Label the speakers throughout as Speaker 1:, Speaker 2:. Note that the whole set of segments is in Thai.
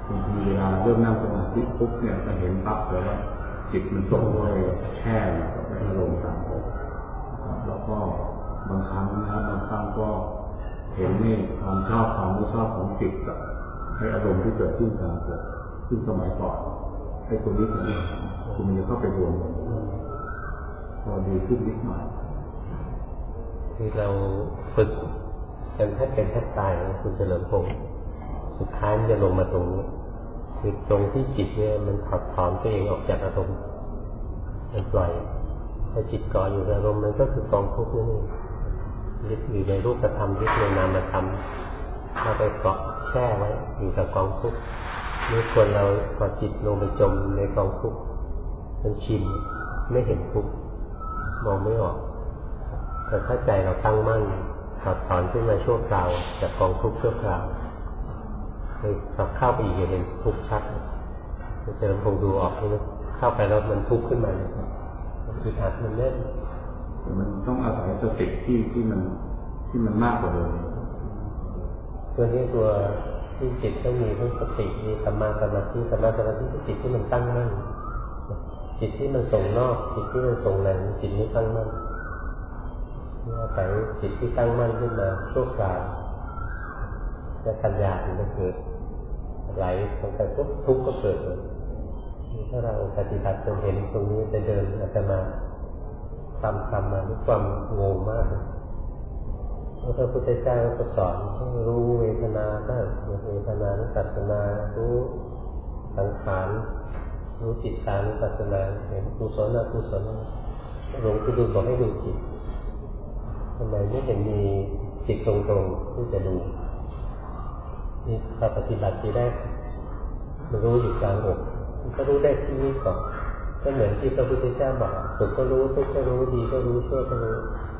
Speaker 1: บางทีเวลาเริ่มนั่งสมาธิปุ๊บเนี่ยจะเห็นปั๊บเลยว่าจิตมันตกไปแช่ในอารมณ์ต่างๆแล้วก็บางครั้งนะบางครั้งก็เห็นนี่ความชอบความไม่ชอบของจิตกับในอารมณ์ที่เกิดขึ้นต่างๆซึ่งสมัยก่อนไอ้ตัวนี้คือมันจะเข้าไปรวมกันพอดีขึ้นนิดหน่อย
Speaker 2: ที่เราฝึกกันแทบเป็นแทบตายนะคุณเฉลิมพงศ์สุดท้ายมันจะลงมาตรงนี้คือตรงที่จิตเนี่ยมันถอดถอนตัวเองออกจากอารมณ์มันปล่อยพอจิตเกาะอยู่ในอารมณ์มันก็คือกองทุกข์นี่ยึดอยู่ในรูปธรรมยึดในนามธรรมถ้าไปเกาะแช่ไว้อยู่กับกองทุกข์นี่ควรเราพอจิตลงไปจมในกองทุกข์มันชินไม่เห็นทุกข์มองไม่ออกแต่ถ้าใจเราตั้งมั่นถอดถอนขึ้นมาชั่วคราวจากกองทุกข์ชั่วคราวเลยเข้าไปอีกเห็นทุกข์ชัดเจริญคงดูออกนี่นะเข้าไปแล้วมันทุกข์ขึ้นมาคืออัดมันเล่น
Speaker 1: มันต้องอาศัยสติที่มันมากกว่าเดิม
Speaker 2: ตัวนี้ตัวที่จิตต้องมีทั้งสติมีสัมมาสมาธิคือจิตที่มันตั้งมั่นจิตที่มันส่งนอกจิตที่มันส่งในจิตไม่ตั้งมั่นอาศัยจิตที่ตั้งมั่นขึ้นมาชั่วคราวและปัญญาถึงจะเกิดไหลลงไปปุ๊บทุกข์ก็เกิดเลยถ้าเราปฏิบัติจนเห็นตรงนี้จะเดินอาจจะมาทำมาด้วยความงงมากพระพุทธเจ้าก็สอนให้รู้เวทนาบ้างเวทนานุปัสสนารู้สังขารรู้จิตตานุปัสสนาเห็นกุศลอกุศลหลวงปู่ดูบอกให้ดูจิตทำไมไม่เห็นมีจิตตรงๆที่จะดูนี่พอปฏิบัติที่ได้มันรู้อยู่กลางอกมันก็รู้ได้ที่นี้ก่อนก็เหมือนที่พระพุทธเจ้าบอกสุขก็รู้ทุกข์ก็รู้ดีก็รู้ชั่วก็รู้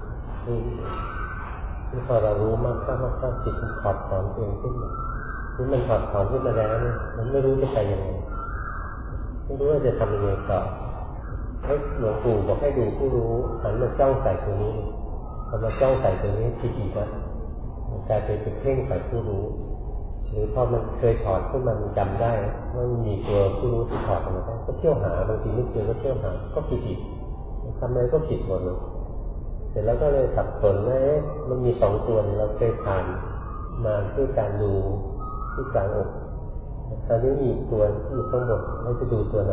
Speaker 2: นี่พอเรารู้มากก็จิตมันถอดถอนเองขึ้นมานี่มันถอดถอนขึ้นมาแล้วเนี่ยมันไม่รู้จะไปยังไงไม่รู้ว่าจะทำยังไงต่อให้หลวงปู่บอกให้ดูผู้รู้หันมาจ้องใส่ตัวนี้พอมาจ้องใส่ตัวนี้ผิดอีกแล้วกลายเป็นเพ่งใส่ผู้รู้หรือพอมันเคยถอดขึ้นมามันจำได้ว่ามันมีตัวผู้รู้ที่ถอดออกมาได้ก็เที่ยวหาบางทีไม่เจอก็เที่ยวหาก็ผิดอีกทำอะไรก็ผิดหมดเลยเสร็จแล้วก็เลยสับสนว่ามันมีสองตัวเราเคยผ่านมาด้วยการดูที่กลางอกตอนนี้มีตัวที่ทั้งหมดเราจะดูตัวไหน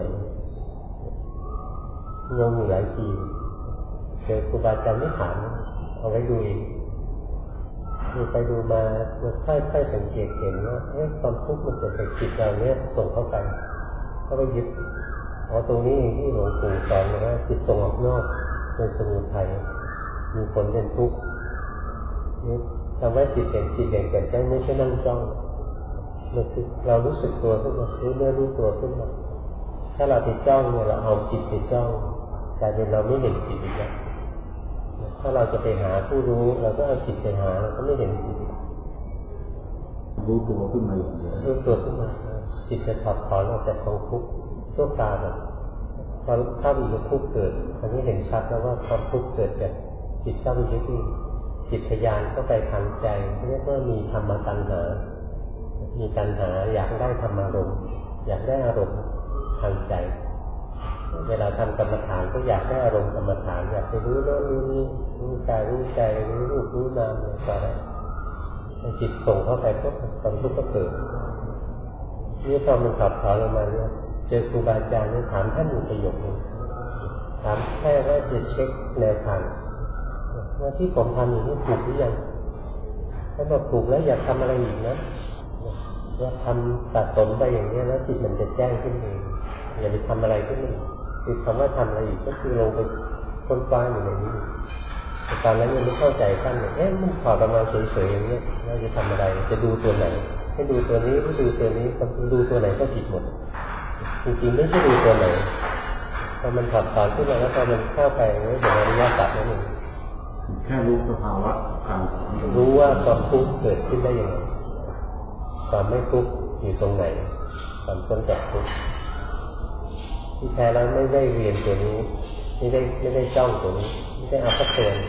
Speaker 2: งงอยู่หลายทีเจอครูบาอาจารย์ไม่ถามเอาไว้ดูเองดูไปดูมาค่อยๆสังเกตเห็นว่าความทุกข์มันเกิดจากจิตเราเนี่ยส่งเข้าไปยึดตรงนี้เองที่หลวงปู่สอนว่าจิตส่งออกนอกเป็นสมุทัยมีผลเป็นทุกข์นี่ทำให้จิตเห็นจิตแก่ใจไม่ใช่นั่งจ้องมันคือเรารู้สึกตัวขึ้นมารู้เนื้อรู้ตัวขึ้นมาถ้าเราติดจ้องเนี่ยเราเอาจิตไปจ้องกลายเป็นเราไม่เห็นจิตอีกแล้วถ้าเราจะไปหาผู้รู้เราก็เอาจิตไปหาเราก็ไม่เห็นจิต
Speaker 1: รู้ตัวขึ้นมาอย่างเดียว
Speaker 2: รู้ตัวขึ้นมาจิตจะถอดถอนออกจากกองทุกข์ชั่วคราวแบบพอเข้าไปอยู่ทุกข์เกิดอันนี้เห็นชัดแล้วว่าความทุกข์เกิดจากจิตเข้าไปยึดติดจิตทะยานเข้าไปทางใจเรียกว่ามีธรรมตัณหามีตัณหาอยากได้ธรรมารมณ์อยากได้อารมณ์ทางใจเวลาทำกรรมฐานก็อยากได้อารมณ์กรรมฐานอยากไปรู้โน้นรู้นี้รู้กายรู้ใจรู้รูปรู้นามอะไรจิตส่งเข้าไปก็ความทุกข์ก็เกิดนี่พอมันขับถอนออกมาเนี่ยเจอครูบาอาจารย์เนี่ยถามท่านอยู่ประโยคนึงถามแค่ว่าจะเช็คแนวทางว่าที่ผมทำอย่างนี้ถูกหรือยังถ้าบอกถูกแล้วอยากทำอะไรอีกนะว่าทำตัดสนไปอย่างนี้แล้วจิตมันจะแจ้งขึ้นเองอย่าไปทำอะไรขึ้นเลยคือคำว่าทำอะไรอีกก็คือลงไปค้นคว้าอยู่ในนี้แต่ตอนนั้นยังไม่เข้าใจท่านเลยมันถอดออกมาเฉยๆอย่างนี้เราจะทำอะไรจะดูตัวไหนให้ดูตัวนี้ไม่ดูตัวนี้ดูตัวไหนก็ผิดหมดจริงๆไม่ใช่ดูตัวไหนพอมันถอดถอนขึ้นมาแล้วพอมันเข้าไปเนี่ยเป็นอริยสัจนั่นเอง
Speaker 1: แค่รู้สภาวะการ
Speaker 2: รู้ว่าความทุกข์เกิดขึ้นได้ยังไงความไม่ทุกข์อยู่ตรงไหนความพ้นจากทุกข์ที่แท้แล้วไม่ได้เรียนตัวนี้ไม่ได้จ้องตัวนี้ไม่ได้เอาพัฒเตือน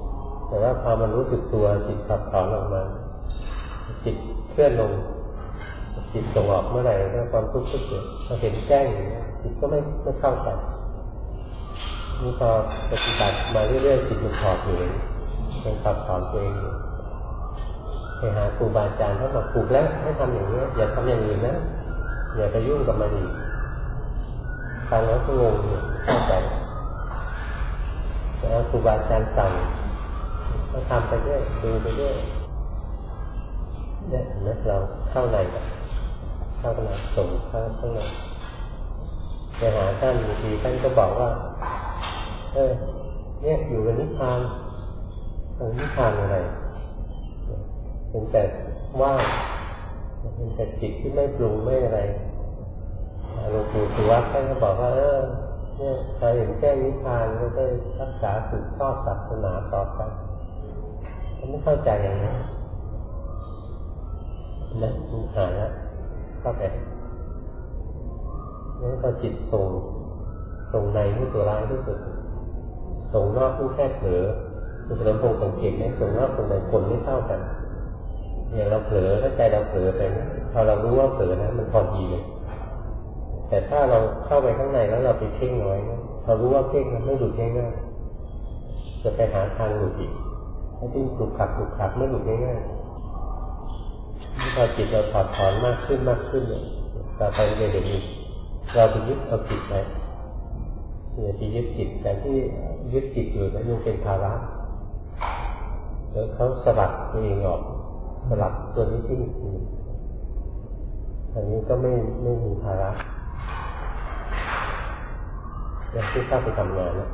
Speaker 2: แต่ว่าพอมันรู้สึกตัวจิตขับถอนออกมาจิตเคลื่อนลงจิตส่งออกเมื่อไหร่ก็ความทุกข์ก็เกิดพอเห็นแจ้งจิตก็ไม่เข้าใจนี่พอปฏิบัติมาเรื่อยๆจิตมันถอดอยู่มันถอดตัวเองอยู่ไปหาครูบาอาจารย์เขาบอกถูกแล้วให้ทำอย่างนี้อย่าทำอย่างอื่นนะอย่าไปยุ่งกับมันอีกฟังแล้วก็งงเข้าใจแล้วครูบาอาจารย์สั่งก็ทำไปเรื่อยดูไปเรื่อยเนี่ยเห็นไหมเราเข้าในเข้าในส่งเข้าข้างในไปหาท่านบางทีท่านก็บอกว่าเนี่ยอยู่กับนิพพานนิพพานอะไรเป็นแต่ว่างเป็นแต่จิตที่ไม่ปรุงไม่อะไรหลวงปู่สุวัตท่านก็บอกว่าเนี่ยใครเห็นแจ้งนิพพานก็ได้รักษาสืบทอดศาสนาต่อไปเขาไม่เข้าใจอย่างนี้นะมันหายแล้วเข้าใจแล้วก็จิตส่งในที่ตัวร้ายที่สุดส่งนอกที่แค่เผลอคือเราคงสังเกตไหมส่งนอกส่งในคนไม่เท่ากันอย่างเราเผลอถ้าใจเราเผลอไปพอเรารู้ว่าเผลอนะมันพอดีเลยแต่ถ้าเราเข้าไปข้างในแล้วเราไปเพ่งน้อยนะเรารู้ว่าเพ่งมันไม่หลุดง่ายๆจะไปหาทางหลุดอีกให้ที่ถูกขัดไม่หลุดง่ายๆพอจิตเราถอดถอนมากขึ้นเนี่ยต่อไปเดี๋ยวนี้เราไปยึดเอาจิตไปอย่าไปยึดจิตแต่ที่ยึดจิตอยู่นั้นยังเป็นภาระแล้วเขาสลัดตัวเองออกสลัดตัวนี้ที่มีอันนี้ก็ไม่มีภาระอย่างที่เข้าไปทำงานนะ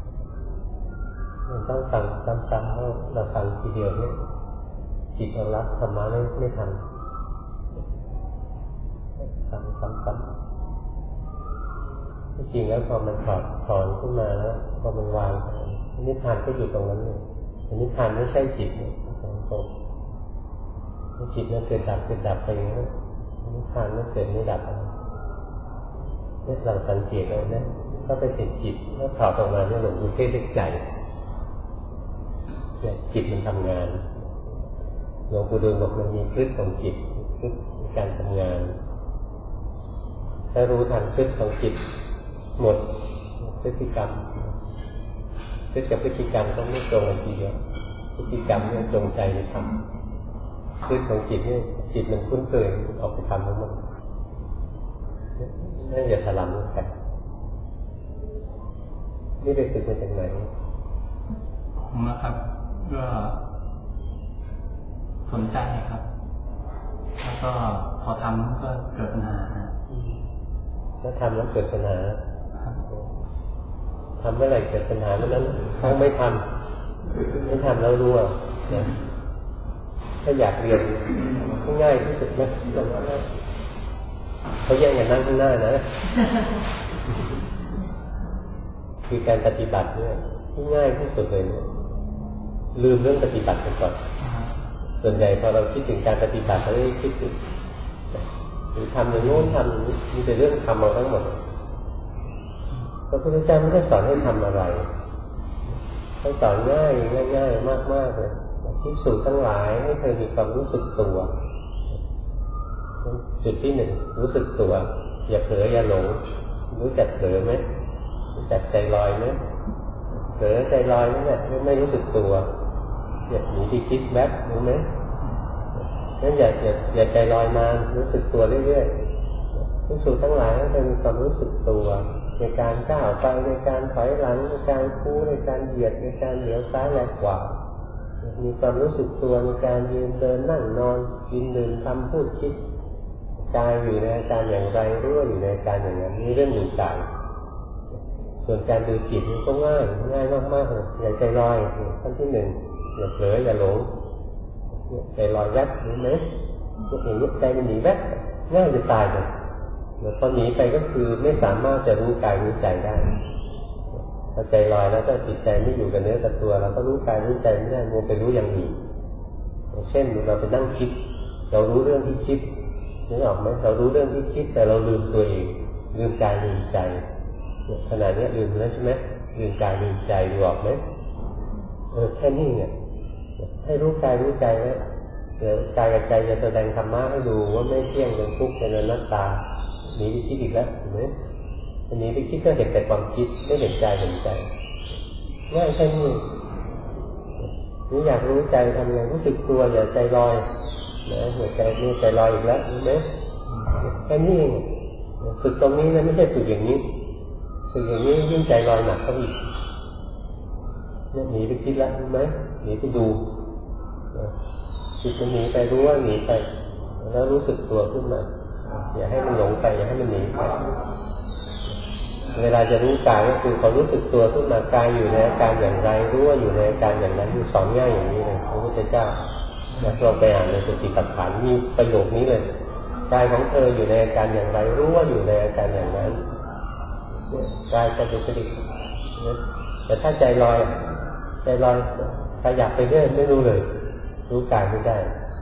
Speaker 2: มันต้องฟังซ้ำๆเราฟังทีเดียวเนี่ยจิตเรารับธรรมะไม่ทันฟังซ้ำจริงแล้วพอมันถอนขึ้นมาแล้วพอมันวางนิพพานก็อยู่ตรงนั้นเลยนิพพานไม่ใช่จิตเนี่ยตรงจิตนั้นเกิดดับไปอย่างนั้นนิพพานไม่เกิดไม่ดับเนี่ยเราสังเกตเลยนะก็ไปติดจิตแล้วถอดออกมาเนี่ยหลงอยู่ที่ใจเนี่ยจิตมันทำงานหลวงปู่ดูลบอกมันมีพฤติของจิตพฤติในการทำงานถ้ารู้ทันพฤติของจิตหมดพฤติกรรมพฤติกับพฤติกรรมต้องไม่ตรงกันทีเดียวพฤติกรรมเนี่ยจงใจไปทำพฤติของจิตเนี่ยจิตมันคุ้นเคยออกไปทำของมันนั่นอย่าถลำกันนี่ไปฝึกมาจากไหน
Speaker 3: ผมนะครับก็สนใจครับแล้วก็พอทำก็เกิดปัญหา
Speaker 2: แล้วทำแล้วเกิดปัญหาทำเมื่อไหร่เกิดปัญหาเมื่อนั้นต้องไม่ทำแล้วรู้นะถ้าอยากเรียนง่ายที่สุดนะเขาแย่งกันนั่งข้างหน้านะคือการปฏิบัติเนี่ยที่ง่ายที่สุดเลยเนี่ยลืมเรื่องปฏิบัติไปก่อนส่วนใหญ่พอเราคิดถึงการปฏิบัติเราไม่คิดถึงหรือทำอย่างโน้นทำอย่างนี้มีแต่เรื่องทำมาทั้งหมดพระพุทธเจ้าไม่ได้สอนให้ทำอะไรท่านสอนง่ายมากเลยภิกษุทั้งหลายให้เธอมีความรู้สึกตัวจุดที่หนึ่งรู้สึกตัวอย่าเผลออย่าหลงรู้จักเผลอไหมรู้จักใจลอยไหมเผลอใจลอยนั่นแหละไม่รู้สึกตัวอย่าหนีที่คิดแวบรู้ไหมงั้นอย่าใจลอยนานรู้สึกตัวเรื่อยๆภิกษุทั้งหลายให้เธอมีความรู้สึกตัวในการก้าวไปในการถอยหลังในการคู่ในการเหยียดในการเหลียวซ้ายและขวามีความรู้สึกตัวในการยืนเดินนั่งนอนกินดื่มทำพูดคิดกายอยู่ในอาการอย่างไรรู้ว่าอยู่ในอาการอย่างนั้นนี่เรื่องดูกายส่วนการดูจิตมันก็ง่ายมากๆเลยอย่าใจลอยขั้นที่หนึ่งอย่าเผลออย่าหลงใจลอยแวบรู้ไหมเห็นใจมันหนีแวบง่ายจะตายเลยแล้วพอหนีไปก็คือไม่สามารถจะรู้กายรู้ใจได้พอใจลอยแล้วถ้าจิตใจไม่อยู่กับเนื้อกับตัวเราก็รู้กายรู้ใจไม่ได้มัวไปรู้อย่างอื่นเช่นเราไปนั่งคิดเรารู้เรื่องที่คิดนึกออกไหมเรารู้เรื่องที่คิดแต่เราลืมตัวเองลืมกายลืมใจขนาดนี้ลืมแล้วใช่ไหมลืมกายลืมใจดูออกไหมแค่นี้เนี่ยให้รู้กายรู้ใจแล้วเดี๋ยวกายกับใจจะแสดงธรรมะให้ดูว่าไม่เที่ยงเป็นทุกข์เป็นอนัตตาหนีไปคิดอีกแล้วเห็นไหมอันนี้ไปคิดก็เห็นแต่ความคิดไม่เห็นใจเห็นใจง่ายแค่นี้นี่อยากรู้ใจทำไงรู้สึกตัวอย่าใจลอยนะหัวใจนี่ใจลอยอีกแล้วเห็นไหมแค่นี้เองฝึกตรงนี้นะไม่ใช่ฝึกอย่างนี้ฝึกอย่างนี้ยิ่งใจลอยหนักเข้าอีกเนี่ยหนีไปคิดแล้วเห็นไหมหนีไปดูจิตมันหนีไปรู้ว่าหนีไปแล้วรู้สึกตัวขึ้นมาอย่าให้มันหลงไปอย่าให้มันหนีไปเวลาจะรู้กายก็คือพอรู้สึกตัวขึ้นมากายอยู่ในอาการอย่างไรรู้ว่าอยู่ในอาการอย่างนั้นคือสอนง่ายอย่างนี้เลยพระพุทธเจ้าเราไปอ่านในสติปัฏฐานมีประโยคนี้เลยกายของเธออยู่ในอาการอย่างไรรู้ว่าอยู่ในอาการอย่างนั้นกายจะเป็นสติแต่ถ้าใจลอยขยับไปเรื่อยไม่รู้เลยรู้กายไม่ได้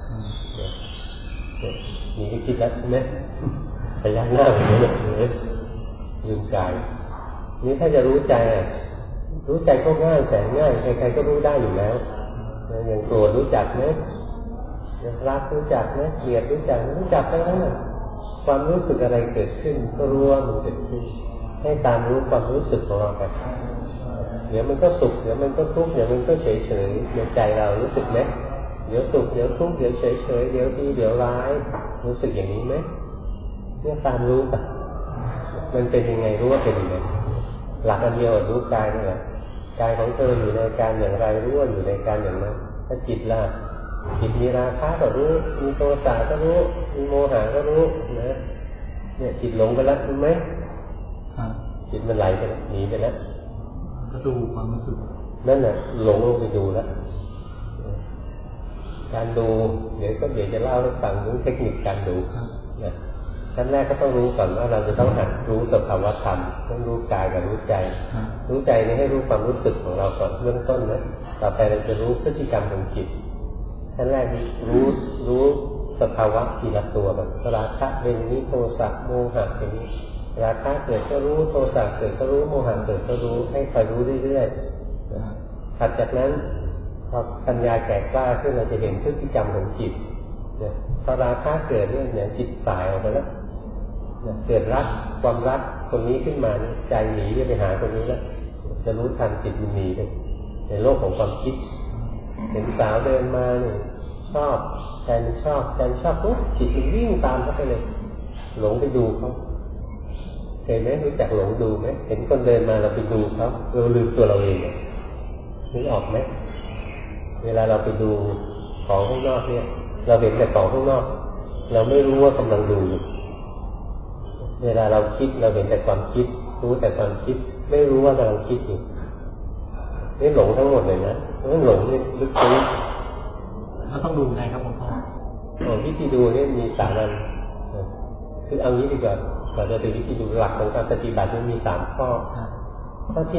Speaker 2: มีที่คิดแล้วใช่ไหมพยักหน้าอย่างนี้เลยลืมกายนี้ถ้าจะรู้ใจรู้ใจก็ง่ายแสนง่ายใครๆก็รู้ได้อยู่แล้วอย่างโกรธรู้จักไหมอย่างรักรู้จักไหมเกลียดรู้จักทั้งนั้นความรู้สึกอะไรเกิดขึ้นก็รู้ว่ามันเกิดขึ้นให้ตามรู้ความรู้สึกของเราไปเดี๋ยวมันก็สุขเดี๋ยวมันก็ทุกข์เดี๋ยวมันก็เฉยในใจเรารู้สึกไหมเดี๋ยวสุขเดี๋ยวทุกข์เดี๋ยวเฉยเดี๋ยวดีเดี๋ยวร้ายรู้สึกอย่างนี้ไหมเนี่ยตามรู้ไปมันเป็นยังไงรู้ว่าเป็นยังไงหลักอันเดียวรู้กายนี่แหละกายของเธออยู่ในการอย่างไรรู้ว่าอยู่ในการอย่างนั้นถ้าจิตล่ะจิตมีราคะก็รู้มีโทสะก็รู้มีโมหะก็รู้นะเนี่ยจิตหลงไปแล้วรู้ไหมจิตมันไหลไปแล้วหนีไปแล้ว
Speaker 3: ก็ดูความรู้สึก
Speaker 2: นั่นน่ะหลงลงไปดูแล้วการดูเดี๋ยวจะเล่าให้ฟังถึงเทคนิคการดูนะขั้นแรกก็ต้องรู้ก่อนว่าเราจะต้องหัดรู้สภาวะธรรมต้องรู้กายกับรู้ใจรู้ใจนี่ให้รู้ความรู้สึกของเราก่อนเบื้องต้นนะต่อไปเราจะรู้พฤติกรรมของจิตขั้นแรกรู้สภาวะทีละตัวแบบราคะเป็นนี้โทสะโมหะเป็นนี้ราคะเกิดก็รู้โทสะเกิดก็รู้โมหะเกิดก็รู้ให้คอยรู้เรื่อยๆถัดจากนั้นพอปัญญาแก่กล้าขึ้นเราจะเห็นพฤติกรรมของจิตพอราคะเกิดเนี่ยจิตสายออกไปแล้วเกิดรักความรักคนนี้ขึ้นมาใจหนีไปหาคนนี้แล้วจะรู้ทันจิตมันหนีไปในโลกของความคิดเห็นสาวเดินมาเนี่ยชอบแฟนชอบปุ๊บจิตมันวิ่งตามเขาไปเลยหลงไปดูเขาเห็นไหมรู้จักหลงดูไหมเห็นคนเดินมาเราไปดูเขาเราลืมตัวเราเองนึกออกไหมเวลาเราไปดูของข้างนอกเนี่ยเราเห็นแต่ของข้างนอกเราไม่รู้ว่ากำลังดูอยู่เวลาเราคิดเราเห็นแต่ความคิดรู้แต่ความคิดไม่รู้ว่ากำลังคิดอยู่นี่หลงทั้งหมดเลยนะนั่นหลงนี่ลึกซึ้ง
Speaker 3: แล้วต้องดูไงครับหลวงพ่อ
Speaker 2: วิธีดูนี่มี3 อันคือเอางี้ดีกว่าเราจะถึงวิธีดูหลักของการปฏิบัติมี3 ข้อข้อที่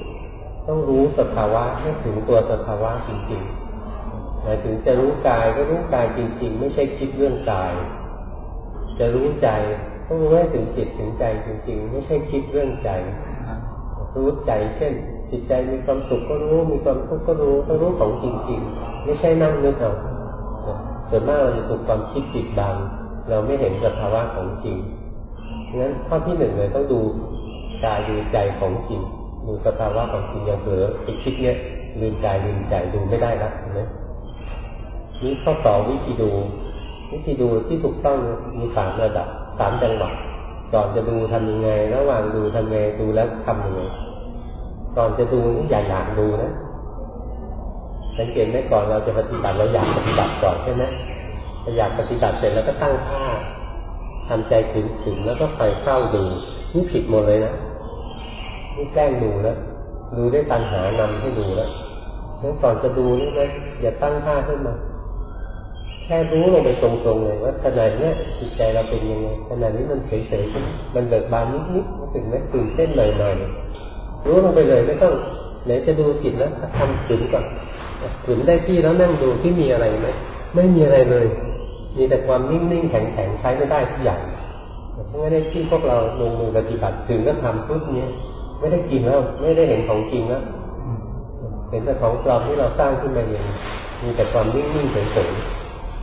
Speaker 2: 1ต้องรู้สภาวะให้ถึงตัวสภาวะจริงๆหมายถึงจะรู้กายก็รู้กายจริงๆไม่ใช่คิดเรื่องกายจะรู้ใจต้องรู้ให้ถึงจิตถึงใจจริงๆไม่ใช่คิดเรื่องใจรู้ใจเช่นจิตใจมีความสุขก็รู้มีความทุกข์ก็รู้ต้องรู้ของจริงๆไม่ใช่นั่งนึกเอาส่วนมากเราจะถูกความคิดปิดบังเราไม่เห็นสภาวะของจริงงั้นข้อที่ 1เลยต้องดูกายดูใจของจริงดูสภาวะของจริงอย่างเผลอไปคิดเนี้ยลืมกายลืมใจดูไม่ได้แล้วเห็นไหมนี่ข้อ2วิธีดูที่ถูกต้องมี3 ระดับ3 จังหวะก่อนจะดูทำยังไงระหว่างดูทำไงดูแล้วทำยังไงก่อนจะดูนี่อยากดูนะสังเกตไหมก่อนเราจะปฏิบัติเราอยากปฏิบัติก่อนใช่ไหมอยากปฏิบัติเสร็จแล้วก็ตั้งท่าทำใจถึงแล้วก็ไปเข้าดูนี่ผิดหมดเลยนะนี่แกล้งดูแล้วดูได้ตัณหานำให้ดูแล้วงั้นก่อนจะดูนี่นะอย่าตั้งท่าขึ้นมาแค่รู้ลงไปตรงๆเลยว่าขณะนี้จิตใจเราเป็นยังไงขณะนี้มันเฉยๆมันเบิกบานนิดๆถึงแม้ตื่นเต้นหน่อยๆรู้ลงไปเลยไม่ต้องไหนจะดูจิตแล้วทำถึงก่อนถึงได้ที่แล้วนั่งดูที่มีอะไรไหมไม่มีอะไรเลยมีแต่ความนิ่งๆแข็งๆใช้ไม่ได้ทุกอย่างเพราะงั้นในที่พวกเราลงมือปฏิบัติถึงก็ทำปุ๊บนี้ไม่ได้กินแล้วไม่ได้เห็นของจริงแล้วเห็นแต่ของปลอมที่เราสร้างขึ้นมาเองมีแต่ความนิ่งๆเฉยๆ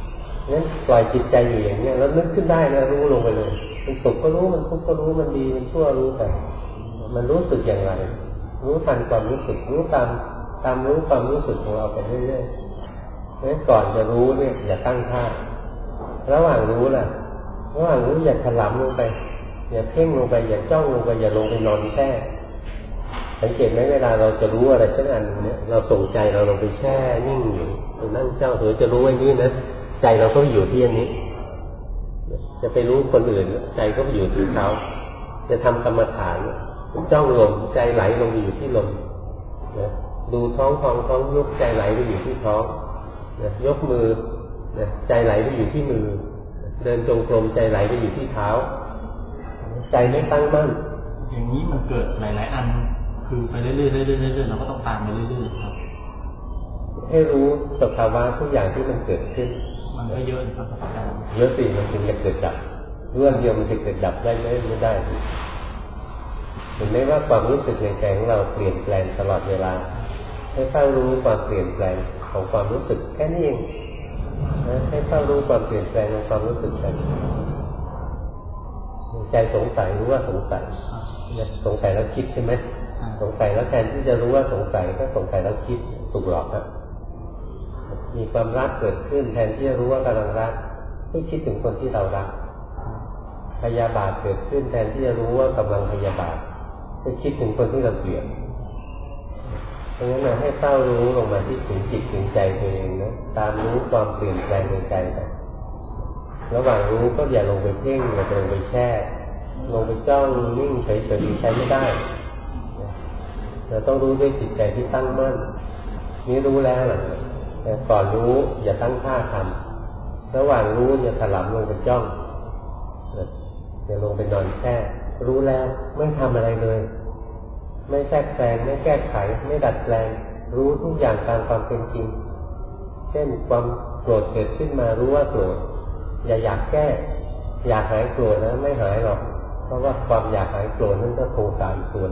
Speaker 2: งั้นปล่อยจิตใจอยู่อย่างนี้แล้วนึกขึ้นได้นะรู้ลงไปเลยมันสุขก็รู้มันทุกข์ก็รู้มันดีมันชั่วรู้ไปมันรู้สึกอย่างไรรู้ทันความรู้สึกรู้ตามรู้ความรู้สึกของเราไปเรื่อยๆงั้นก่อนจะรู้เนี่ยอย่าตั้งท่าระหว่างรู้อย่าถลำลงไปอย่าเพ่งลงไปอย่าจ้องลงไปอย่าลงไปนอนแช่สังเกตไหมเวลาเราจะรู้อะไรสักอันเนี่ยเราส่งใจเราลงไปแช่นิ่งอยู่นั่งเจ้าหรือจะรู้ไอ้นี้นะใจเราก็อยู่ที่อันนี้จะไปรู้คนอื่นใจก็อยู่ที่เขาจะทำกรรมฐานจ้องลมใจไหลลงอยู่ที่ลมนะดูท้องยุบใจไหลไปอยู่ที่ท้องนะยกมือนะใจไหลไปอยู่ที่มือเดินจงกรมใจไหลไปอยู่ที่เท้าใจไม่ตั้งมั่น
Speaker 3: อย่างนี้มันเกิดหลายๆอันคือไปเรื่อยๆเราก็ต้องตามไปเรื่อยๆครับ
Speaker 2: ให้รู้สภาวะทุกอย่างที่มันเกิดขึ้น
Speaker 3: มันก็เยอะครับอาจารย์
Speaker 2: เยอะสิมันถึงจะเกิดดับเรื่องเดียวมันจะเกิดดับได้ไหมไม่ได้เห็นไหมว่าความรู้สึกในใจของเราเปลี่ยนแปลงตลอดเวลาให้เฝ้ารู้ความเปลี่ยนแปลงของความรู้สึกแค่นี้เองให้เฝ้ารู้ความเปลี่ยนแปลงของความรู้สึกไปใจสงสัยรู้ว่าสงสัยแล้วคิดใช่ไหมสงสัยแล้วแทนที่จะรู้ว่าสงสัยก็สงสัยแล้วคิดถูกหลอกครับมีความรักเกิดขึ้นแทนที่จะรู้ว่ากำลังรักก็คิดถึงคนที่เรารักพยาบาทเกิดขึ้นแทนที่จะรู้ว่ากำลังพยาบาทก็คิดถึงคนที่เราเกลียดเพราะงั้นเราให้เฝ้ารู้ลงมาที่ถึงจิตถึงใจตัวเองนะตามรู้ความเปลี่ยนแปลงในใจไประหว่างรู้ก็อย่าลงไปเพ่งอย่าลงไปแช่ลงไปจ้องนิ่งเฉยๆใช้ไม่ได้เราต้องรู้ด้วยจิตใจที่ตั้งมั่นนี้รู้แล้วแหละแต่ก่อนรู้อย่าตั้งท่าทำระหว่างรู้อย่าถลำลงไปจ้องอย่าลงไปนอนแช่รู้แล้วไม่ทำอะไรเลยไม่แทรกแซงไม่แก้ไขไม่ดัดแปลงรู้ทุกอย่างตามความเป็นจริงเช่นความโกรธเกิดขึ้นมารู้ว่าโกรธอย่าอยากแก้อยากหายโกรธนะไม่หายหรอกเพราะว่าความอยากหายโกรธนั่นก็โทสะอีกส่วน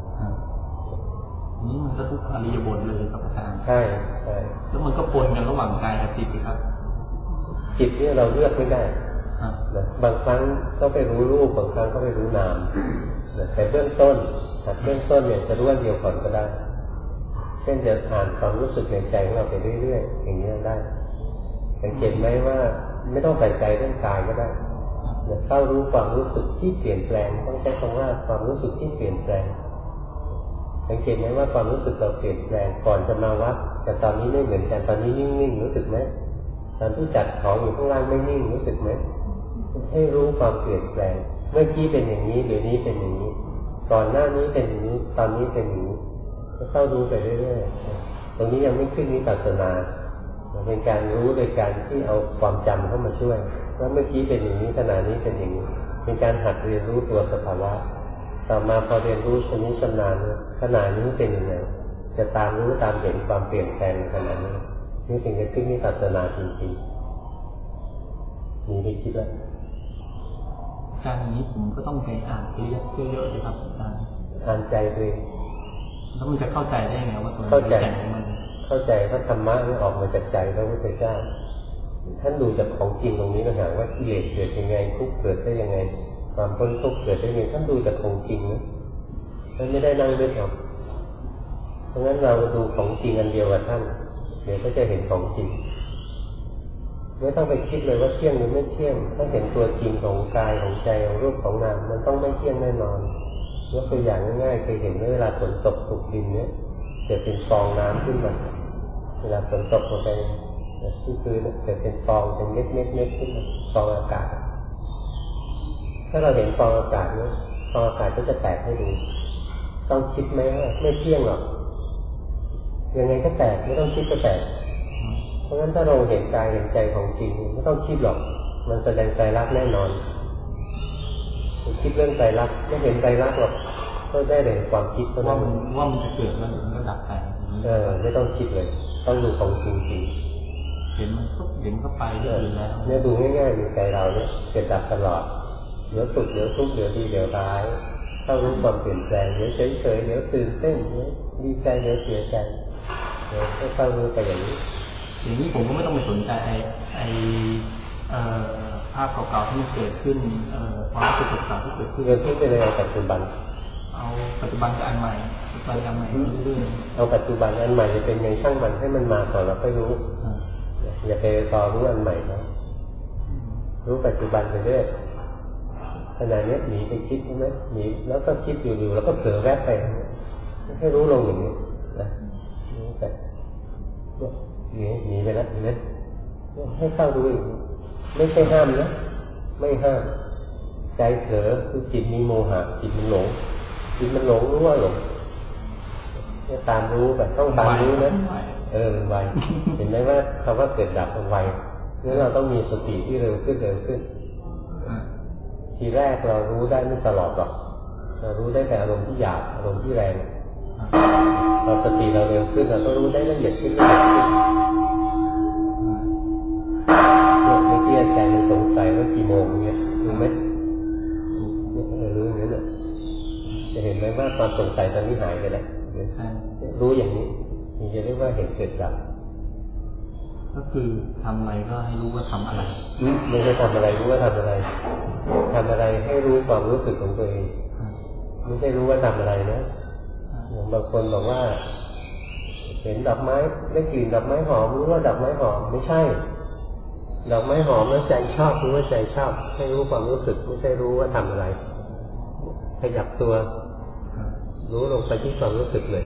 Speaker 3: นี่มันก็ทุกอริยบทเลยครับอาจารย์
Speaker 2: ใช่
Speaker 3: แล้วมันก็ปนกันระหว่างกายกับจิตครับ
Speaker 2: จิตเนี่ยเราเลือกไม่ได้บางครั้งก็ไปรู้รูปบางครั้งก็ไปรู้นามแต่เบื้องต้นเนี่ยจะรู้ว่าเดียวก่อนก็ได้เช่นจะอ่านความรู้สึกในใจของเราไปเรื่อยๆอย่างนี้ได้สังเกตไหมว่าไม่ต้องใส่ใจเรื่องกายก็ได้เข้ารู้ความรู้สึกที่เปลี่ยนแปลงต้องใช้คำว่าความรู้สึกที่เปลี่ยนแปลงสังเกตไหมว่าความรู้สึกเราเปลี่ยนแปลงก่อนจะมาวัดแต่ตอนนี้ไม่เหมือนกันตอนนี้นิ่งๆรู้สึกไหมตอนที่จัดของอยู่ข้างล่างไม่นิ่งรู้สึกไหมให้รู้ความเปลี่ยนแปลงเมื่อกี้เป็นอย่างนี้เดี๋ยวนี้เป็นอย่างนี้ก่อนหน้านี้เป็นอย่างนี้ตอนนี้เป็นอย่างนี้ก็เข้าดูไปเรื่อยๆตรงนี้ยังไม่ขึ้นวิปัสสนาเป็นการรู้โดยการที่เอาความจำเข้ามาช่วยว่าเมื่อกี้เป็นอย่างนี้ขณะนี้เป็นอย่างนี้เป็นการหัดเรียนรู้ตัวสภาวะต่อมาพอเรียนรู้ชนิดชำนาญขณะนี้เป็นยังไงจะตามรู้ตามเห็นความเปลี่ยนแปลงในขณะนี้นี่ถึงจะขึ้นวิปัสสนาจริงๆมีไปคิดว่า
Speaker 3: การนี้ผมก็ต้องไปอ่านเยอะๆเลยครับอาจารย์
Speaker 2: อ่านใจตัวเอง
Speaker 3: แล้วมันจะเข้าใจได้ไงว่าตัว
Speaker 2: เข้าใจว่าธรรมะนี่ออกมาจากใจพระพุทธเจ้าท่านดูจากของจริงตรงนี้ก็หาว่ากิเลสเกิดยังไงทุกข์เกิดได้ยังไงความพ้นทุกข์เกิดได้ยังไงท่านดูจากของจริงนะท่านไม่ได้นั่งนึกเอาเพราะงั้นเราดูของจริงอันเดียวกับท่านเดี๋ยวก็จะเห็นของจริงไม่ต้องไปคิดเลยว่าเที่ยงหรือไม่เที่ยงถ้าเห็นตัวจริงของกายของใจของรูปของนามมันต้องไม่เที่ยงแน่นอนยกตัวอย่างง่ายๆเคยเห็นเวลาฝนตกถูกดินเนี่ยจะเป็นฟองน้ำขึ้นมาเวลาฝนตกลงไปที่พื้นจะเป็นฟองเป็นเม็ดขึ้นมาฟองอากาศถ้าเราเห็นฟองอากาศเนี่ยฟองอากาศก็จะแตกให้ดูต้องคิดไหมว่าไม่เที่ยงหรอกยังไงก็แตกไม่ต้องคิดก็แตกเพราะงั้นถ้าเราเห็นกายเห็นใจของจริงไม่ต้องคิดหรอกมันแสดงใจรักแน่นอนคิดเรื่องใจรักไม่เห็นใจรักหรอกก็ได้แต่ความคิด
Speaker 3: ว่ามันจะเกิดแล้วมันก็ดับไป
Speaker 2: ไม่ต้องคิดเลยต้องดูของจริง
Speaker 3: เห็นมันเห็นเข้าไปเรื่อยๆแล้ว
Speaker 2: เนี่ยดูง่ายๆอยู่ใจเราเนี่ยเกิดดับตลอดเดี๋ยวสุขเดี๋ยวทุกข์เดี๋ยวดีเดี๋ยวร้ายเข้ารู้ความเปลี่ยนแปลงเดี๋ยวเฉยๆเดี๋ยวตื่นเต้นเดี๋ยวดีใจเดี๋ยวเสียใจเข้ารู้ไปอย่างนี้
Speaker 3: ผมก็ไม่ต้องไปสนใจไอ้ภาพเก่าๆที่เกิดขึ้นความรู้สึกเก่าๆที่เกิดขึ้น
Speaker 2: เรียนที่ไปเลยเอาปัจจุบัน
Speaker 3: เอาปัจจุบันกับอันใหม่ปัจจุบันกับอันใหม่เรื่อยๆ
Speaker 2: เอาปัจจุบันอันใหม่จะเป็นไงช่างมันให้มันมาก่อนแล้วค่อยรู้อย่าไปรอรู้อันใหม่นะรู้ปัจจุบันไปเรื่อยขณะนี้หนีไปคิดใช่ไหมหนีแล้วก็คิดอยู่ๆแล้วก็เผลอแวบไปให้รู้ลงอย่างนี้นะนี่แต่หนีไปแล้วเห็นไหมให้เข้าดูอีกไม่ใช่ห้ามนะไม่ห้ามใจเผลอคือจิตมีโมหะจิตมันหลงจิตมันหลงรู้ว่าหลงเนี่ยตามรู้แบบต้องตามรู้นะไวเห็นไหมว่าคำว่าเกิดดับมันไวงั้นเราต้องมีสติที่เร็วขึ้นทีแรกเรารู้ได้ไม่ตลอดหรอกเรารู้ได้แต่อารมณ์ที่หยาบอารมณ์ที่แรงพอสติเราเร็วขึ้นเราก็รู้ได้ละเอียดขึ้นเมื่อกี้ใจมันสงสัยว่ากี่โมงเงี้ยรู้ไหมรู้อย่างนี้เนี่ยจะเห็นไหมว่าความสงสัยตอนนี้หายไปแล้วรู้อย่างนี้นี่จะเรียกว่าเห็นเกิดดับ
Speaker 3: ก็คือทำอะไรก็ให้รู้ว่าทำอะไร
Speaker 2: ไม่ใช่ทำอะไรรู้ว่าทำอะไรทำอะไรให้รู้ความรู้สึกของตัวเองไม่ใช่รู้ว่าทำอะไรนะบางคนบอกว่าเห็นดอกไม้ได้กลิ่นดอกไม้หอมรู้ว่าดอกไม้หอมไม่ใช่ดอกไม้หอมแล้วใจชอบรู้ว่าใจชอบให้รู้ความรู้สึกไม่ใช่รู้ว่าทำอะไรขยับตัวรู้ลงไปที่ความรู้สึกเลย